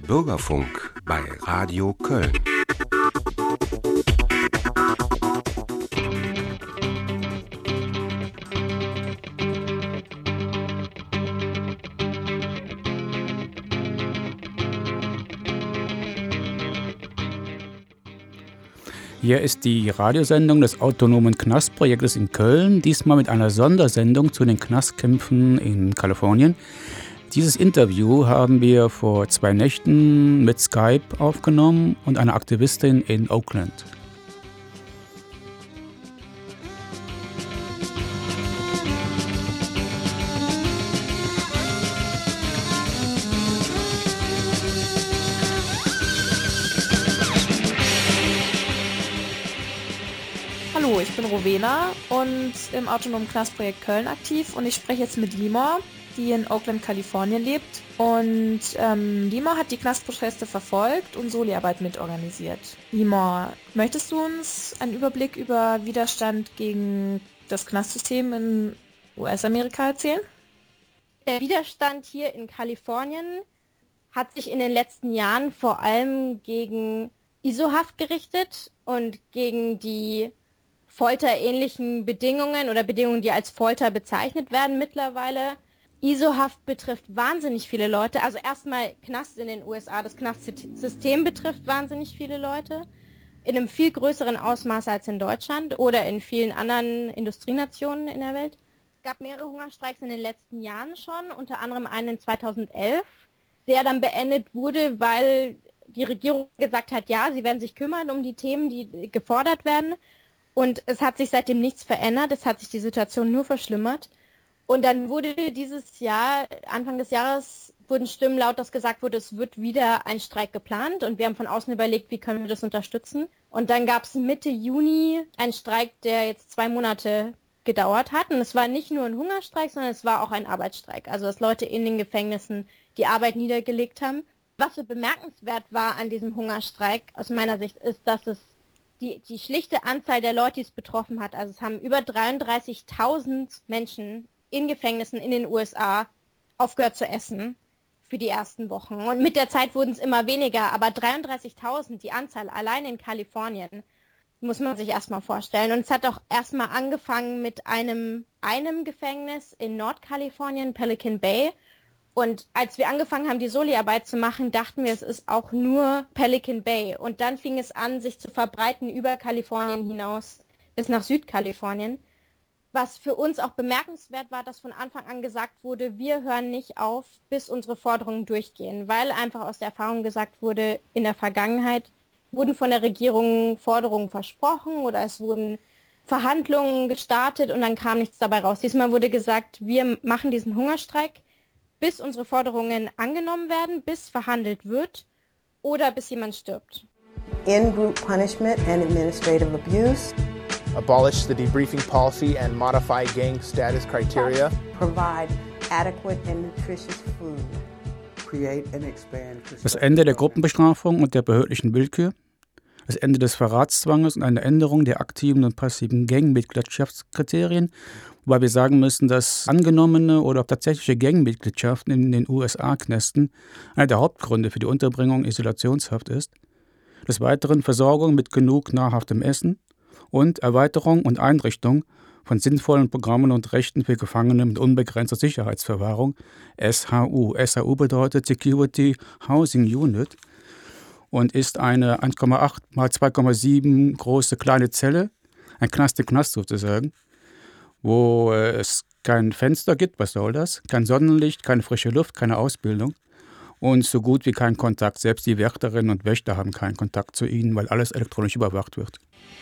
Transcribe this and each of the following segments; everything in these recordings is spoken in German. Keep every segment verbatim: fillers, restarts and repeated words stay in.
Bürgerfunk bei Radio Köln. Hier ist die Radiosendung des Autonomen Knastprojektes in Köln, diesmal mit einer Sondersendung zu den Knastkämpfen in Kalifornien. Dieses Interview haben wir vor zwei Nächten mit Skype aufgenommen und einer Aktivistin in Oakland. Hallo, ich bin Rowena und im Autonomen Knastprojekt Köln aktiv und ich spreche jetzt mit Limor, die in Oakland, Kalifornien lebt. Und ähm, Limor hat die Knastproteste verfolgt und Soli-Arbeit mitorganisiert. Limor, möchtest du uns einen Überblick über Widerstand gegen das Knastsystem in U S-Amerika erzählen? Der Widerstand hier in Kalifornien hat sich in den letzten Jahren vor allem gegen I S O-Haft gerichtet und gegen die folterähnlichen Bedingungen oder Bedingungen, die als Folter bezeichnet werden mittlerweile. I S O-Haft betrifft wahnsinnig viele Leute. Also erstmal Knast in den U S A, das Knastsystem betrifft wahnsinnig viele Leute. In einem viel größeren Ausmaß als in Deutschland oder in vielen anderen Industrienationen in der Welt. Es gab mehrere Hungerstreiks in den letzten Jahren schon, unter anderem einen zweitausendelf, der dann beendet wurde, weil die Regierung gesagt hat, ja, sie werden sich kümmern um die Themen, die gefordert werden. Und es hat sich seitdem nichts verändert, es hat sich die Situation nur verschlimmert. Und dann wurde dieses Jahr, Anfang des Jahres, wurden Stimmen laut, dass gesagt wurde, es wird wieder ein Streik geplant. Und wir haben von außen überlegt, wie können wir das unterstützen. Und dann gab es Mitte Juni einen Streik, der jetzt zwei Monate gedauert hat. Und es war nicht nur ein Hungerstreik, sondern es war auch ein Arbeitsstreik. Also dass Leute in den Gefängnissen die Arbeit niedergelegt haben. Was so bemerkenswert war an diesem Hungerstreik, aus meiner Sicht, ist, dass es Die, die schlichte Anzahl der Leute, die es betroffen hat, also es haben über dreiunddreißigtausend Menschen in Gefängnissen in den U S A aufgehört zu essen für die ersten Wochen. Und mit der Zeit wurden es immer weniger, aber dreiunddreißigtausend, die Anzahl allein in Kalifornien, muss man sich erstmal vorstellen. Und es hat auch erstmal angefangen mit einem, einem Gefängnis in Nordkalifornien, Pelican Bay. Und als wir angefangen haben, die Soli-Arbeit zu machen, dachten wir, es ist auch nur Pelican Bay. Und dann fing es an, sich zu verbreiten über Kalifornien hinaus bis nach Südkalifornien. Was für uns auch bemerkenswert war, dass von Anfang an gesagt wurde, wir hören nicht auf, bis unsere Forderungen durchgehen. Weil einfach aus der Erfahrung gesagt wurde, in der Vergangenheit wurden von der Regierung Forderungen versprochen oder es wurden Verhandlungen gestartet und dann kam nichts dabei raus. Diesmal wurde gesagt, wir machen diesen Hungerstreik, bis unsere Forderungen angenommen werden, bis verhandelt wird oder bis jemand stirbt. In-group punishment and administrative abuse. Abolish the debriefing policy and modify gang status criteria. Provide adequate and nutritious food. Create and expand. Das Ende der Gruppenbestrafung und der behördlichen Willkür. Das Ende des Verratszwanges und eine Änderung der aktiven und passiven Gangmitgliedschaftskriterien. Wobei wir sagen müssen, dass angenommene oder auch tatsächliche Gangmitgliedschaften in den U S A-Knästen einer der Hauptgründe für die Unterbringung in Isolationshaft ist. Des Weiteren Versorgung mit genug nahrhaftem Essen und Erweiterung und Einrichtung von sinnvollen Programmen und Rechten für Gefangene mit unbegrenzter Sicherheitsverwahrung, S H U. S H U bedeutet Security Housing Unit und ist eine eins Komma acht mal zwei Komma sieben große kleine Zelle, ein Knast im Knast sozusagen, wo es kein Fenster gibt, was soll das? Kein Sonnenlicht, keine frische Luft, keine Ausbildung und so gut wie kein Kontakt. Selbst die Wärterinnen und Wächter haben keinen Kontakt zu ihnen, weil alles elektronisch überwacht wird.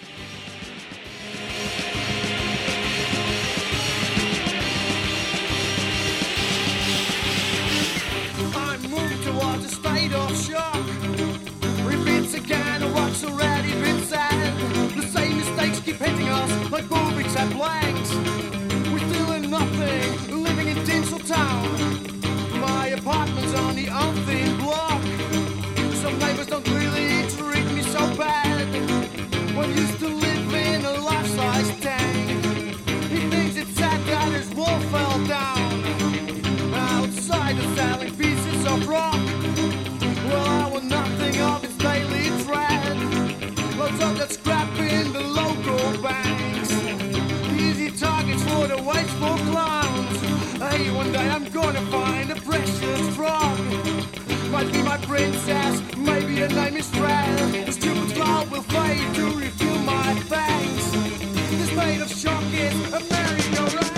Like boobies at blanks, we're doing nothing, living in Tinseltown. My apartment's on the umpteenth block. Some neighbors don't really treat me so bad. One used to live in a life-size tank. He thinks it's sad that his wall fell down. Outside is selling pieces of rock. Well, for nothing of his daily dread. Loads of that scrap in the local banks. Easy targets for the wasteful clowns. Hey, one day I'm gonna find a precious frog. Might be my princess, maybe her name is Fred. The stupid cloud will fade to reveal my thanks. This made of shock is a merry-go-round.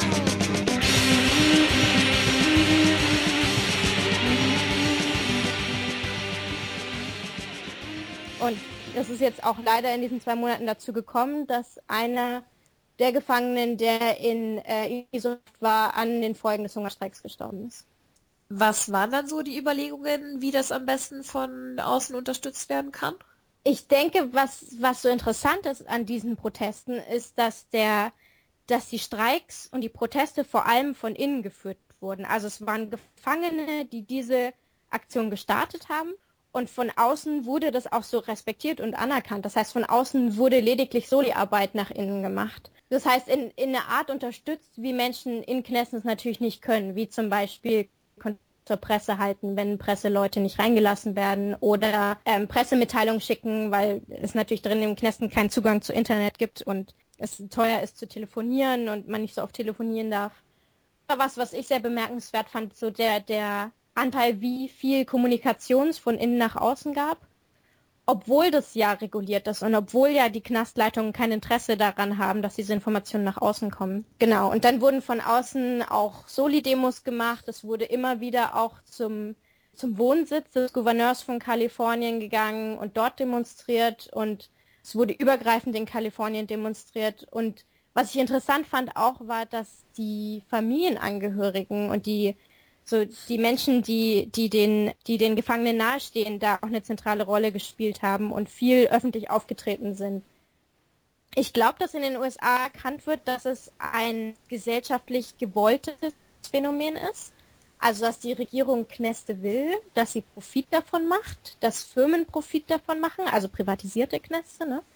Und es ist jetzt auch leider in diesen zwei Monaten dazu gekommen, dass einer der Gefangenen, der in äh, Isohaft war, an den Folgen des Hungerstreiks gestorben ist. Was waren dann so die Überlegungen, wie das am besten von außen unterstützt werden kann? Ich denke, was, was so interessant ist an diesen Protesten, ist, dass der, dass die Streiks und die Proteste vor allem von innen geführt wurden. Also es waren Gefangene, die diese Aktion gestartet haben. Und von außen wurde das auch so respektiert und anerkannt. Das heißt, von außen wurde lediglich so die Arbeit nach innen gemacht. Das heißt, in, in einer Art unterstützt, wie Menschen in Knessens natürlich nicht können, wie zum Beispiel zur Presse halten, wenn Presseleute nicht reingelassen werden oder ähm, Pressemitteilungen schicken, weil es natürlich drin im Knessen keinen Zugang zu Internet gibt und es teuer ist zu telefonieren und man nicht so oft telefonieren darf. Aber was, was ich sehr bemerkenswert fand, so der, der Anteil, wie viel Kommunikations von innen nach außen gab, obwohl das ja reguliert ist und obwohl ja die Knastleitungen kein Interesse daran haben, dass diese Informationen nach außen kommen. Genau, und dann wurden von außen auch Soli-Demos gemacht, es wurde immer wieder auch zum, zum Wohnsitz des Gouverneurs von Kalifornien gegangen und dort demonstriert und es wurde übergreifend in Kalifornien demonstriert und was ich interessant fand auch war, dass die Familienangehörigen und die so die Menschen, die, die, den, die den Gefangenen nahestehen, da auch eine zentrale Rolle gespielt haben und viel öffentlich aufgetreten sind. Ich glaube, dass in den U S A erkannt wird, dass es ein gesellschaftlich gewolltes Phänomen ist. Also, dass die Regierung Kneste will, dass sie Profit davon macht, dass Firmen Profit davon machen, also privatisierte Kneste, ne?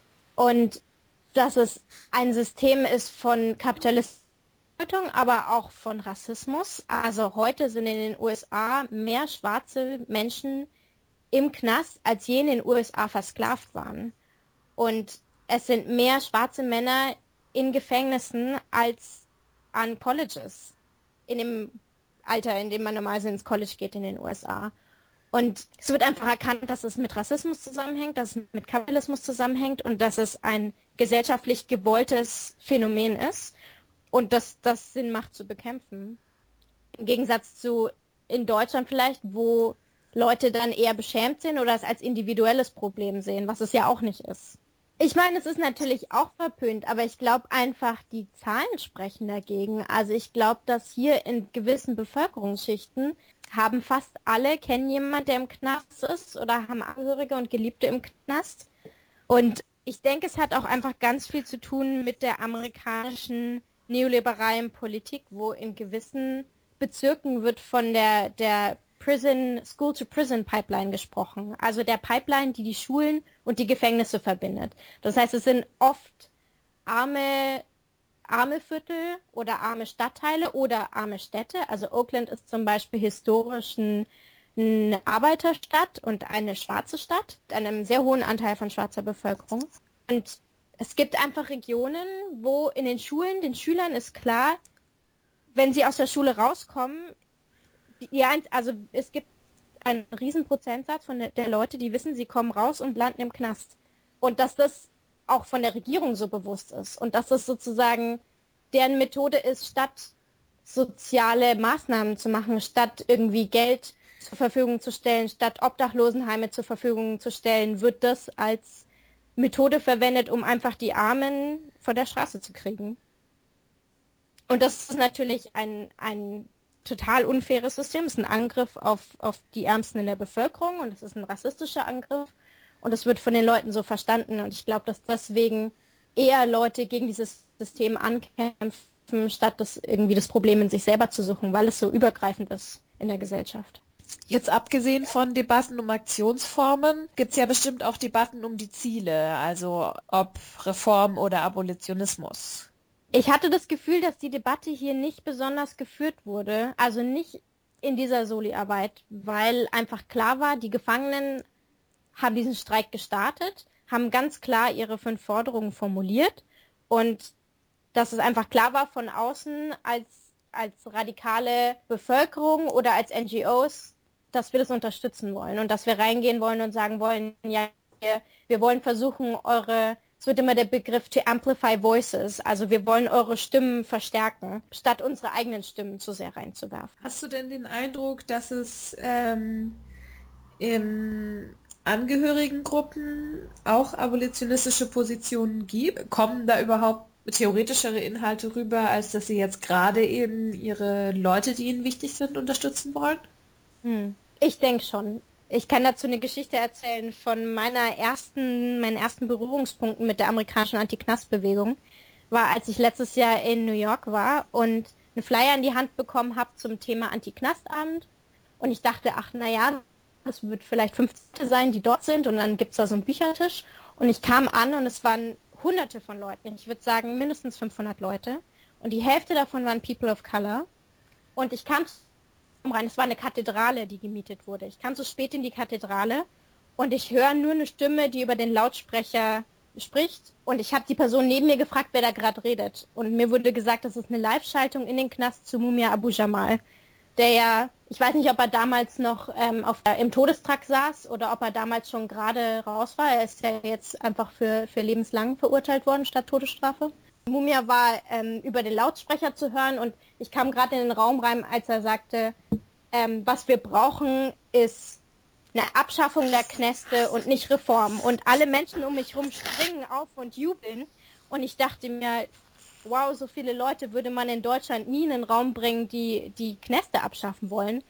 Und dass es ein System ist von Kapitalismus, aber auch von Rassismus. Also heute sind in den U S A mehr schwarze Menschen im Knast, als je in den U S A versklavt waren. Und es sind mehr schwarze Männer in Gefängnissen als an Colleges. In dem Alter, in dem man normalerweise ins College geht in den U S A. Und es wird einfach erkannt, dass es mit Rassismus zusammenhängt, dass es mit Kapitalismus zusammenhängt und dass es ein gesellschaftlich gewolltes Phänomen ist. Und dass das Sinn macht zu bekämpfen. Im Gegensatz zu in Deutschland vielleicht, wo Leute dann eher beschämt sind oder es als individuelles Problem sehen, was es ja auch nicht ist. Ich meine, es ist natürlich auch verpönt, aber ich glaube einfach, die Zahlen sprechen dagegen. Also ich glaube, dass hier in gewissen Bevölkerungsschichten haben fast alle, kennen jemanden, der im Knast ist oder haben Angehörige und Geliebte im Knast. Und ich denke, es hat auch einfach ganz viel zu tun mit der amerikanischen neoliberalen Politik, wo in gewissen Bezirken wird von der, der Prison, School-to-Prison-Pipeline gesprochen. Also der Pipeline, die die Schulen und die Gefängnisse verbindet. Das heißt, es sind oft arme, arme Viertel oder arme Stadtteile oder arme Städte. Also Oakland ist zum Beispiel historisch ein, eine Arbeiterstadt und eine schwarze Stadt, mit einem sehr hohen Anteil von schwarzer Bevölkerung. Und es gibt einfach Regionen, wo in den Schulen, den Schülern ist klar, wenn sie aus der Schule rauskommen, ja, also es gibt einen riesen Prozentsatz von der, der Leute, die wissen, sie kommen raus und landen im Knast. Und dass das auch von der Regierung so bewusst ist und dass das sozusagen deren Methode ist, statt soziale Maßnahmen zu machen, statt irgendwie Geld zur Verfügung zu stellen, statt Obdachlosenheime zur Verfügung zu stellen, wird das als Methode verwendet, um einfach die Armen von der Straße zu kriegen. Und das ist natürlich ein, ein total unfaires System. Es ist ein Angriff auf, auf die Ärmsten in der Bevölkerung und es ist ein rassistischer Angriff. Und es wird von den Leuten so verstanden. Und ich glaube, dass deswegen eher Leute gegen dieses System ankämpfen, statt das irgendwie das Problem in sich selber zu suchen, weil es so übergreifend ist in der Gesellschaft. Jetzt abgesehen von Debatten um Aktionsformen, gibt es ja bestimmt auch Debatten um die Ziele, also ob Reform oder Abolitionismus. Ich hatte das Gefühl, dass die Debatte hier nicht besonders geführt wurde, also nicht in dieser Soli-Arbeit, weil einfach klar war, die Gefangenen haben diesen Streik gestartet, haben ganz klar ihre fünf Forderungen formuliert und dass es einfach klar war von außen als, als radikale Bevölkerung oder als N G Os, dass wir das unterstützen wollen und dass wir reingehen wollen und sagen wollen, ja, wir, wir wollen versuchen, eure, es wird immer der Begriff to amplify voices, also wir wollen eure Stimmen verstärken, statt unsere eigenen Stimmen zu sehr reinzuwerfen. Hast du denn den Eindruck, dass es ähm, in Angehörigengruppen auch abolitionistische Positionen gibt? Kommen da überhaupt theoretischere Inhalte rüber, als dass sie jetzt gerade eben ihre Leute, die ihnen wichtig sind, unterstützen wollen? Hm. Ich denke schon. Ich kann dazu eine Geschichte erzählen von meiner ersten, meinen ersten Berührungspunkten mit der amerikanischen Anti-Knast-Bewegung. War, als ich letztes Jahr in New York war und einen Flyer in die Hand bekommen habe zum Thema Anti-Knast-Abend. Und ich dachte, ach naja, das wird vielleicht fünfzehn sein, die dort sind. Und dann gibt es da so einen Büchertisch. Und ich kam an und es waren hunderte von Leuten. Ich würde sagen mindestens fünfhundert Leute. Und die Hälfte davon waren People of Color. Und ich kam rein, es war eine Kathedrale, die gemietet wurde. Ich kam so spät in die Kathedrale und ich höre nur eine Stimme, die über den Lautsprecher spricht. Und ich habe die Person neben mir gefragt, wer da gerade redet. Und mir wurde gesagt, das ist eine Live-Schaltung in den Knast zu Mumia Abu Jamal, der ja, ich weiß nicht, ob er damals noch ähm, auf, äh, im Todestrakt saß oder ob er damals schon gerade raus war. Er ist ja jetzt einfach für, für lebenslang verurteilt worden statt Todesstrafe. Mumia war ähm, über den Lautsprecher zu hören und ich kam gerade in den Raum rein, als er sagte, ähm, was wir brauchen, ist eine Abschaffung der Knäste und nicht Reform. Und alle Menschen um mich herum springen auf und jubeln. Und ich dachte mir, wow, so viele Leute würde man in Deutschland nie in den Raum bringen, die die Knäste abschaffen wollen.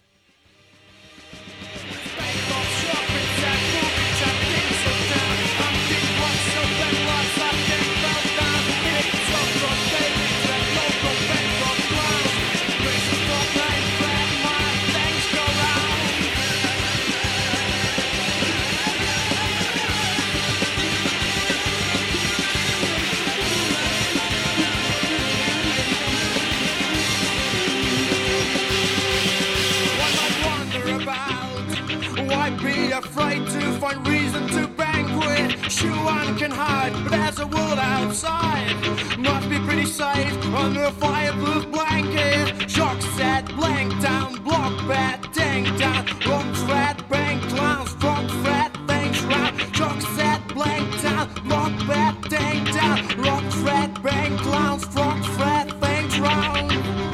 Afraid to find reason to banquet. Sure, one can hide, but there's a world outside. Must be pretty safe under a fireproof blanket. Shock set, blank down, block bed, tank down. Wrong thread, bank clowns, wrong thread, things round. Shock set, blank down, block bed, tank down. Wrong thread, bank clowns, wrong thread, things round.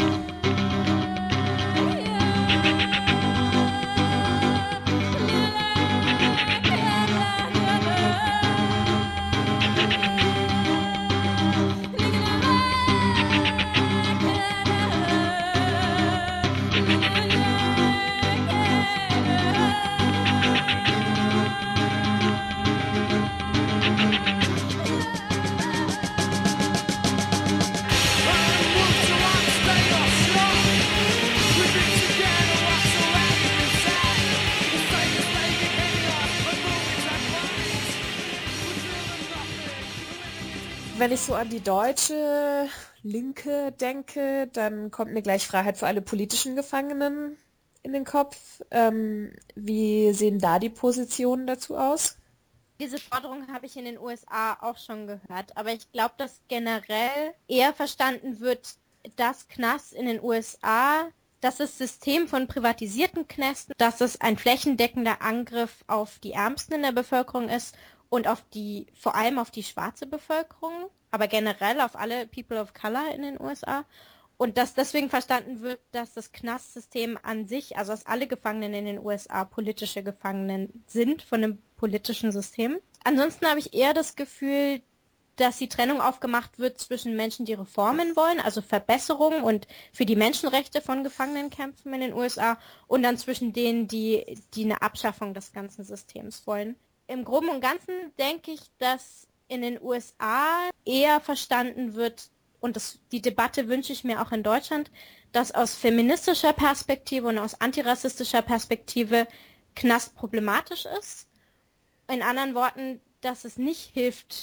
Wenn ich so an die deutsche Linke denke, dann kommt mir gleich Freiheit für alle politischen Gefangenen in den Kopf. Ähm, wie sehen da die Positionen dazu aus? Diese Forderung habe ich in den U S A auch schon gehört, aber ich glaube, dass generell eher verstanden wird, dass Knast in den U S A, dass das System von privatisierten Knästen, dass es ein flächendeckender Angriff auf die Ärmsten in der Bevölkerung ist und auf die, vor allem auf die schwarze Bevölkerung, aber generell auf alle People of Color in den U S A. Und dass deswegen verstanden wird, dass das Knastsystem an sich, also dass alle Gefangenen in den U S A politische Gefangenen sind von dem politischen System. Ansonsten habe ich eher das Gefühl, dass die Trennung aufgemacht wird zwischen Menschen, die Reformen wollen, also Verbesserungen und für die Menschenrechte von Gefangenen kämpfen in den U S A, und dann zwischen denen, die, die eine Abschaffung des ganzen Systems wollen. Im Groben und Ganzen denke ich, dass in den U S A eher verstanden wird, und das, die Debatte wünsche ich mir auch in Deutschland, dass aus feministischer Perspektive und aus antirassistischer Perspektive Knast problematisch ist. In anderen Worten, dass es nicht hilft,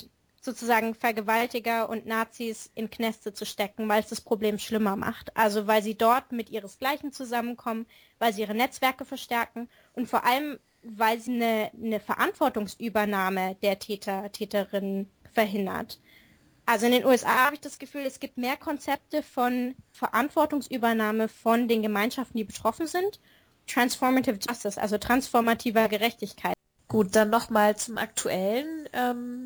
sozusagen Vergewaltiger und Nazis in Kneste zu stecken, weil es das Problem schlimmer macht. Also weil sie dort mit ihresgleichen zusammenkommen, weil sie ihre Netzwerke verstärken und vor allem, weil sie eine, eine Verantwortungsübernahme der Täter, Täterinnen verhindert. Also in den U S A habe ich das Gefühl, es gibt mehr Konzepte von Verantwortungsübernahme von den Gemeinschaften, die betroffen sind. Transformative Justice, also transformativer Gerechtigkeit. Gut, dann nochmal zum Aktuellen. Ähm,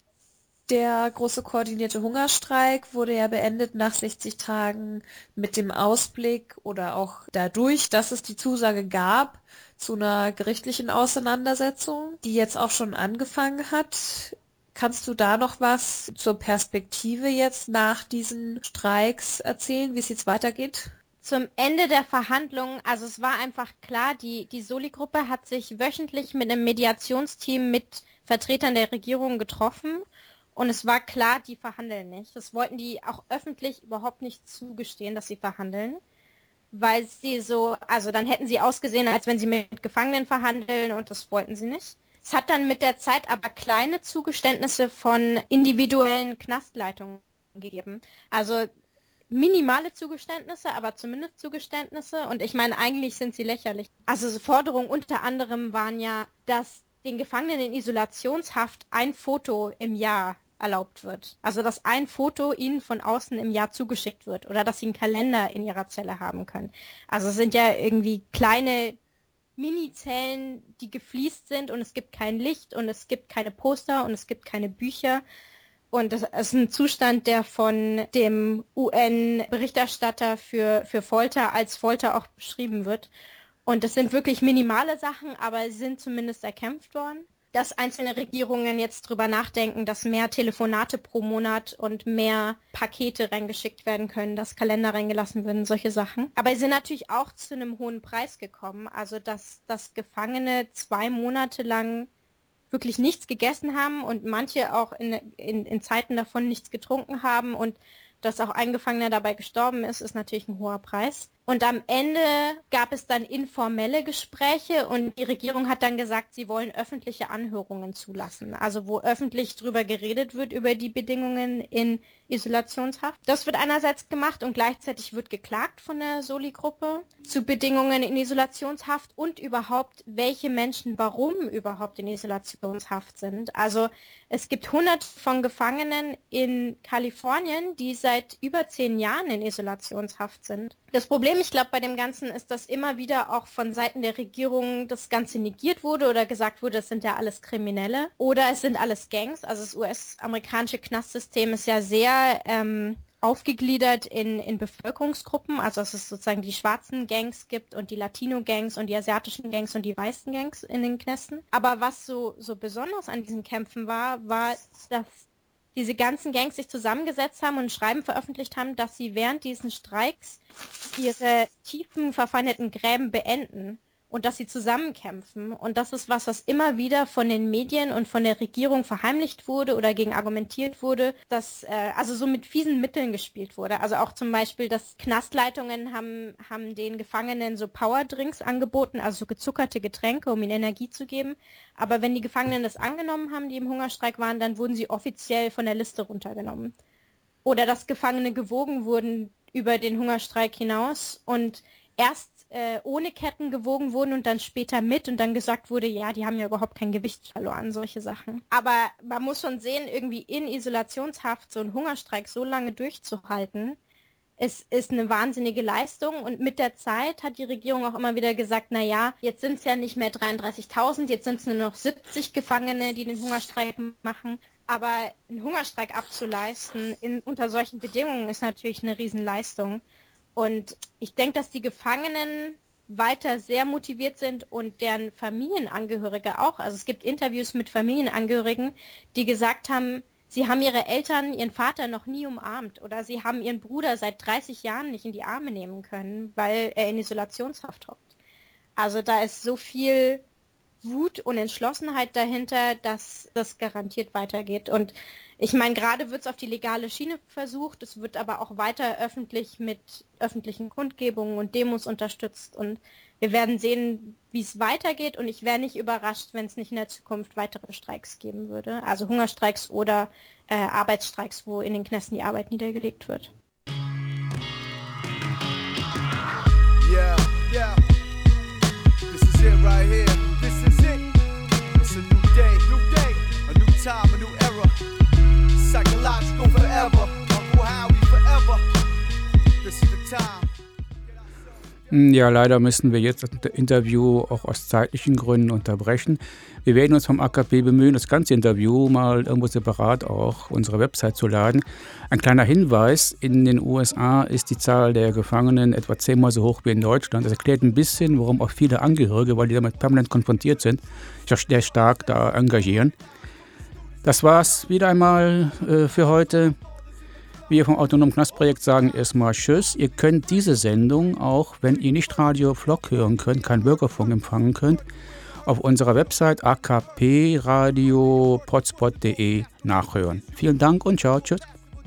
der große koordinierte Hungerstreik wurde ja beendet nach sechzig Tagen mit dem Ausblick oder auch dadurch, dass es die Zusage gab zu einer gerichtlichen Auseinandersetzung, die jetzt auch schon angefangen hat. Kannst du da noch was zur Perspektive jetzt nach diesen Streiks erzählen, wie es jetzt weitergeht? Zum Ende der Verhandlungen, also es war einfach klar, die, die Soli-Gruppe hat sich wöchentlich mit einem Mediationsteam mit Vertretern der Regierung getroffen und es war klar, die verhandeln nicht. Das wollten die auch öffentlich überhaupt nicht zugestehen, dass sie verhandeln, weil sie so, also dann hätten sie ausgesehen, als wenn sie mit Gefangenen verhandeln und das wollten sie nicht. Es hat dann mit der Zeit aber kleine Zugeständnisse von individuellen Knastleitungen gegeben. Also minimale Zugeständnisse, aber zumindest Zugeständnisse. Und ich meine, eigentlich sind sie lächerlich. Also Forderungen unter anderem waren ja, dass den Gefangenen in Isolationshaft ein Foto im Jahr erlaubt wird. Also dass ein Foto ihnen von außen im Jahr zugeschickt wird oder dass sie einen Kalender in ihrer Zelle haben können. Also es sind ja irgendwie kleine Mini-Zellen, die gefliest sind und es gibt kein Licht und es gibt keine Poster und es gibt keine Bücher. Und das ist ein Zustand, der von dem U N-Berichterstatter für, für Folter als Folter auch beschrieben wird. Und das sind wirklich minimale Sachen, aber sie sind zumindest erkämpft worden. Dass einzelne Regierungen jetzt drüber nachdenken, dass mehr Telefonate pro Monat und mehr Pakete reingeschickt werden können, dass Kalender reingelassen werden, solche Sachen. Aber sie sind natürlich auch zu einem hohen Preis gekommen. Also dass, dass Gefangene zwei Monate lang wirklich nichts gegessen haben und manche auch in, in, in Zeiten davon nichts getrunken haben und dass auch ein Gefangener dabei gestorben ist, ist natürlich ein hoher Preis. Und am Ende gab es dann informelle Gespräche und die Regierung hat dann gesagt, sie wollen öffentliche Anhörungen zulassen. Also wo öffentlich drüber geredet wird, über die Bedingungen in Isolationshaft. Das wird einerseits gemacht und gleichzeitig wird geklagt von der Soli-Gruppe zu Bedingungen in Isolationshaft und überhaupt, welche Menschen warum überhaupt in Isolationshaft sind. Also es gibt hunderte von Gefangenen in Kalifornien, die seit über zehn Jahren in Isolationshaft sind. Das Problem, ich glaube, bei dem Ganzen ist, dass immer wieder auch von Seiten der Regierung das Ganze negiert wurde oder gesagt wurde, es sind ja alles Kriminelle oder es sind alles Gangs. Also das U S-amerikanische Knastsystem ist ja sehr ähm, aufgegliedert in, in Bevölkerungsgruppen, also dass es sozusagen die schwarzen Gangs gibt und die Latino-Gangs und die asiatischen Gangs und die weißen Gangs in den Knästen. Aber was so, so besonders an diesen Kämpfen war, war, dass diese ganzen Gangs sich zusammengesetzt haben und ein Schreiben veröffentlicht haben, dass sie während diesen Streiks ihre tiefen verfeindeten Gräben beenden und dass sie zusammenkämpfen. Und das ist was, was immer wieder von den Medien und von der Regierung verheimlicht wurde oder gegen argumentiert wurde, dass äh, also so mit fiesen Mitteln gespielt wurde. Also auch zum Beispiel, dass Knastleitungen haben, haben den Gefangenen so Powerdrinks angeboten, also so gezuckerte Getränke, um ihnen Energie zu geben. Aber wenn die Gefangenen das angenommen haben, die im Hungerstreik waren, dann wurden sie offiziell von der Liste runtergenommen. Oder dass Gefangene gewogen wurden über den Hungerstreik hinaus und erst äh, ohne Ketten gewogen wurden und dann später mit und dann gesagt wurde, ja, die haben ja überhaupt kein Gewicht verloren, solche Sachen. Aber man muss schon sehen, irgendwie in Isolationshaft so einen Hungerstreik so lange durchzuhalten, es ist eine wahnsinnige Leistung und mit der Zeit hat die Regierung auch immer wieder gesagt, na ja, jetzt sind es ja nicht mehr dreiunddreißigtausend, jetzt sind es nur noch siebzig Gefangene, die den Hungerstreik machen. Aber einen Hungerstreik abzuleisten in, unter solchen Bedingungen ist natürlich eine Riesenleistung. Und ich denke, dass die Gefangenen weiter sehr motiviert sind und deren Familienangehörige auch. Also es gibt Interviews mit Familienangehörigen, die gesagt haben, sie haben ihre Eltern, ihren Vater noch nie umarmt oder sie haben ihren Bruder seit dreißig Jahren nicht in die Arme nehmen können, weil er in Isolationshaft hockt. Also da ist so viel Wut und Entschlossenheit dahinter, dass das garantiert weitergeht. Und ich meine, gerade wird es auf die legale Schiene versucht, es wird aber auch weiter öffentlich mit öffentlichen Kundgebungen und Demos unterstützt. Und wir werden sehen, wie es weitergeht und ich wäre nicht überrascht, wenn es nicht in der Zukunft weitere Streiks geben würde. Also Hungerstreiks oder äh, Arbeitsstreiks, wo in den Knästen die Arbeit niedergelegt wird. Yeah, yeah. This is it right here. This is it. It's a new day, new day, a new time, a new era. Psychological forever. Uncle Howie forever. This is the time. Ja, leider müssen wir jetzt das Interview auch aus zeitlichen Gründen unterbrechen. Wir werden uns vom A K P bemühen, das ganze Interview mal irgendwo separat auch auf unsere Website zu laden. Ein kleiner Hinweis, in den U S A ist die Zahl der Gefangenen etwa zehnmal so hoch wie in Deutschland. Das erklärt ein bisschen, warum auch viele Angehörige, weil die damit permanent konfrontiert sind, sich sehr stark da engagieren. Das war's wieder einmal äh, für heute. Wir vom Autonomen Knastprojekt sagen erstmal Tschüss. Ihr könnt diese Sendung auch, wenn ihr nicht Radio Flock hören könnt, kein Bürgerfunk empfangen könnt, auf unserer Website a k p radio potspot punkt d e nachhören. Vielen Dank und ciao, tschüss.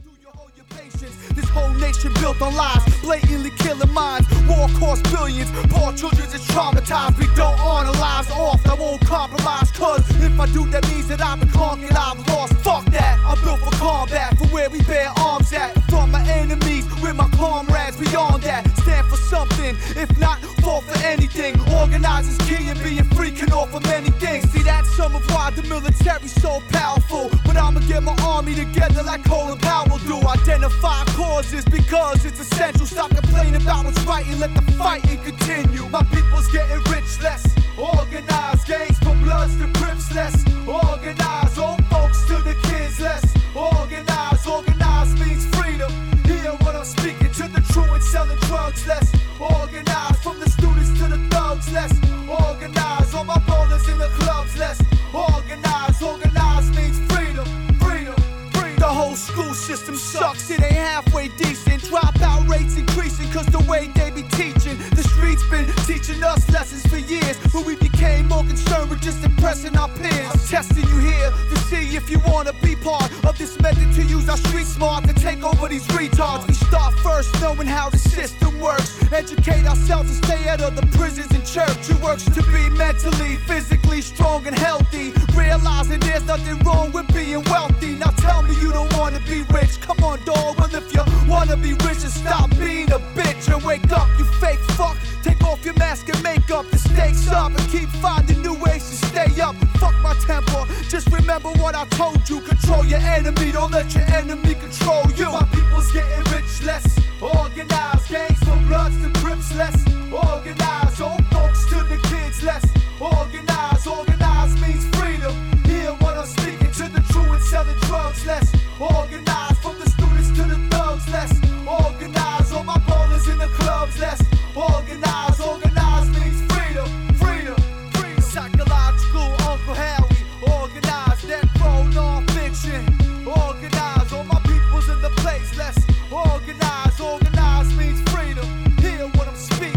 This whole nation built on lies, blatantly killing minds. War costs billions, poor children is traumatized. We don't honor lives off, I won't compromise. Cause if I do, that means that I've been conquered, I've lost. Fuck that, I'm built for combat, for where we bear arms at. From my enemies, with my comrades beyond that. Stand for something, if not, fall for anything. Organize is key and being free can offer many things. See, that's some of why the military's so powerful. But I'ma get my army together like Colin Powell do. Identify causes because it's essential. Stop complaining about what's right and let the fighting continue. My people's getting rich, less organized. Gangs from Bloods to Crips, less organized. Old folks to the kids, less organized. Organized means freedom. Hear what I'm speaking to the truant selling drugs, less organized. From the students to the thugs, less organized. All my ballers in the clubs, less organized. Organized means freedom, freedom, freedom. The whole school system sucks, it ain't halfway decent. Dropout rates increasing cause the way they be teaching. The streets been teaching us lessons for years, but we became more concerned with just impressing our peers. I'm testing you here to see if you wanna be part of this method to use our street smart to take over these retards. We start first knowing how the system works, educate ourselves and stay out of the prisons and church. It works to be mentally, physically strong and healthy, realizing there's nothing wrong with being wealthy. Now tell me you don't wanna be rich, come on dog, well if you wanna be rich and stop being a bitch and wake up, you fake fuck. Take off your mask and makeup, the stakes up, and keep finding new ways to stay up. Fuck my temper, just remember what I told you. Control your enemy, don't let your enemy control you. My people's getting rich, less organized. Gangs from Bloods to Crips, less organized. Old folks to the kids, less organized. Organized means freedom. Hear what I'm speaking to the truant selling drugs, less organized. From the students to the thugs, less organized. All my ballers in the clubs, less organized. Organized means freedom, freedom, freedom. Psychological Uncle Howie, organized. That pro non-fiction, organized. All my people's in the place, less organized. Organized means freedom. Hear what I'm speaking.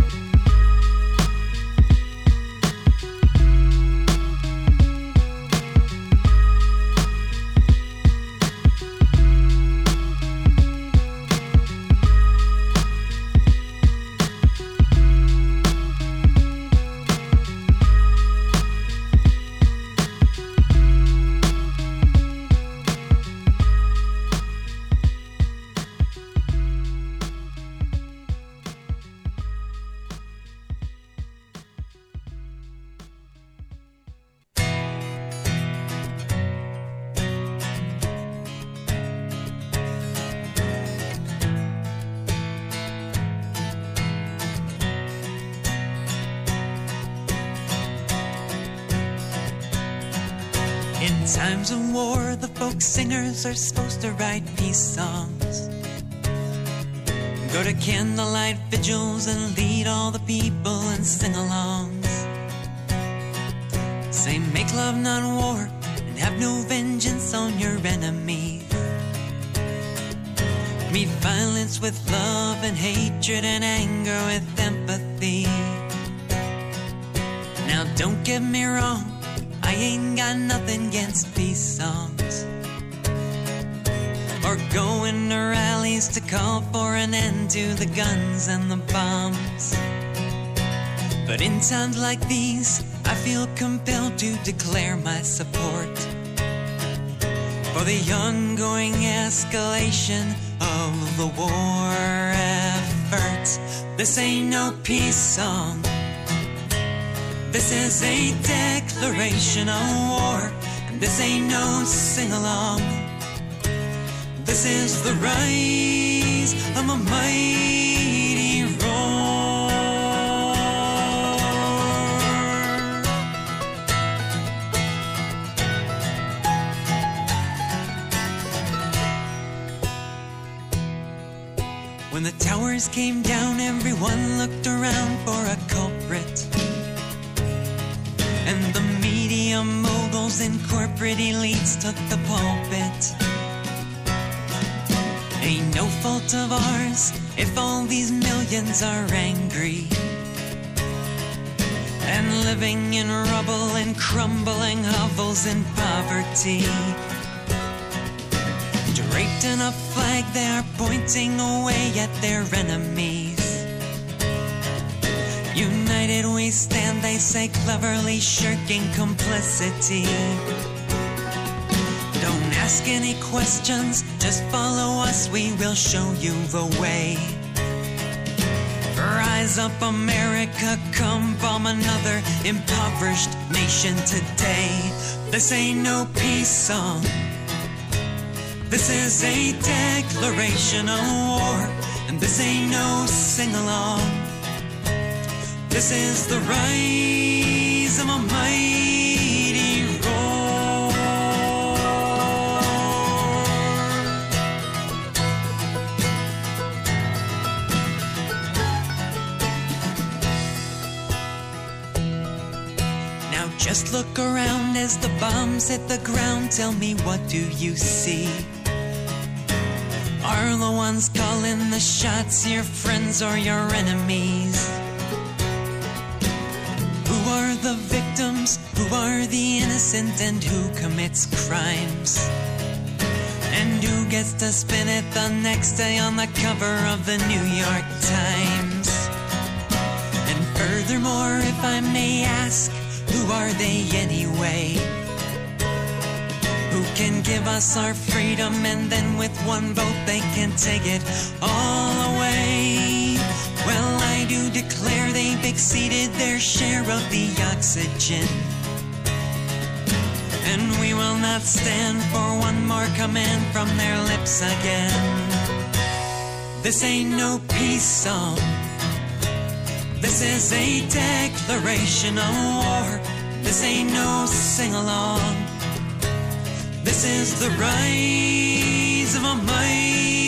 In times of war, the folk singers are supposed to write peace songs. Go to candlelight vigils and lead all the people in sing-alongs. Say make love not war and have no vengeance on your enemies. Meet violence with love and hatred and anger with empathy. Now don't get me wrong, I ain't got nothing against peace songs, or going to rallies to call for an end to the guns and the bombs. But But in times like these, I feel compelled to declare my support for the ongoing escalation of the war effort. This ain't no peace song. This is a declaration of war. And this ain't no sing-along. This is the rise of a mighty roar. When the towers came down, everyone looked around for a culprit. And the media moguls and corporate elites took the pulpit. Ain't no fault of ours if all these millions are angry and living in rubble and crumbling hovels in poverty. Draped in a flag, they are pointing away at their enemies. United we stand, they say, cleverly shirking complicity. Don't ask any questions, just follow us, we will show you the way. Rise up, America, come bomb another impoverished nation today. This ain't no peace song. This is a declaration of war, and this ain't no sing-along. This is the rise of a mighty roar. Now just look around as the bombs hit the ground. Tell me, what do you see? Are the ones calling the shots your friends or your enemies? Who are the victims? Who are the innocent? And who commits crimes? And who gets to spin it the next day on the cover of the New York Times? And furthermore, if I may ask, who are they anyway? Who can give us our freedom and then with one vote they can take it all away? Well, I do declare they've exceeded their share of the oxygen. And we will not stand for one more command from their lips again. This ain't no peace song. This is a declaration of war. This ain't no sing-along. This is the rise of a mighty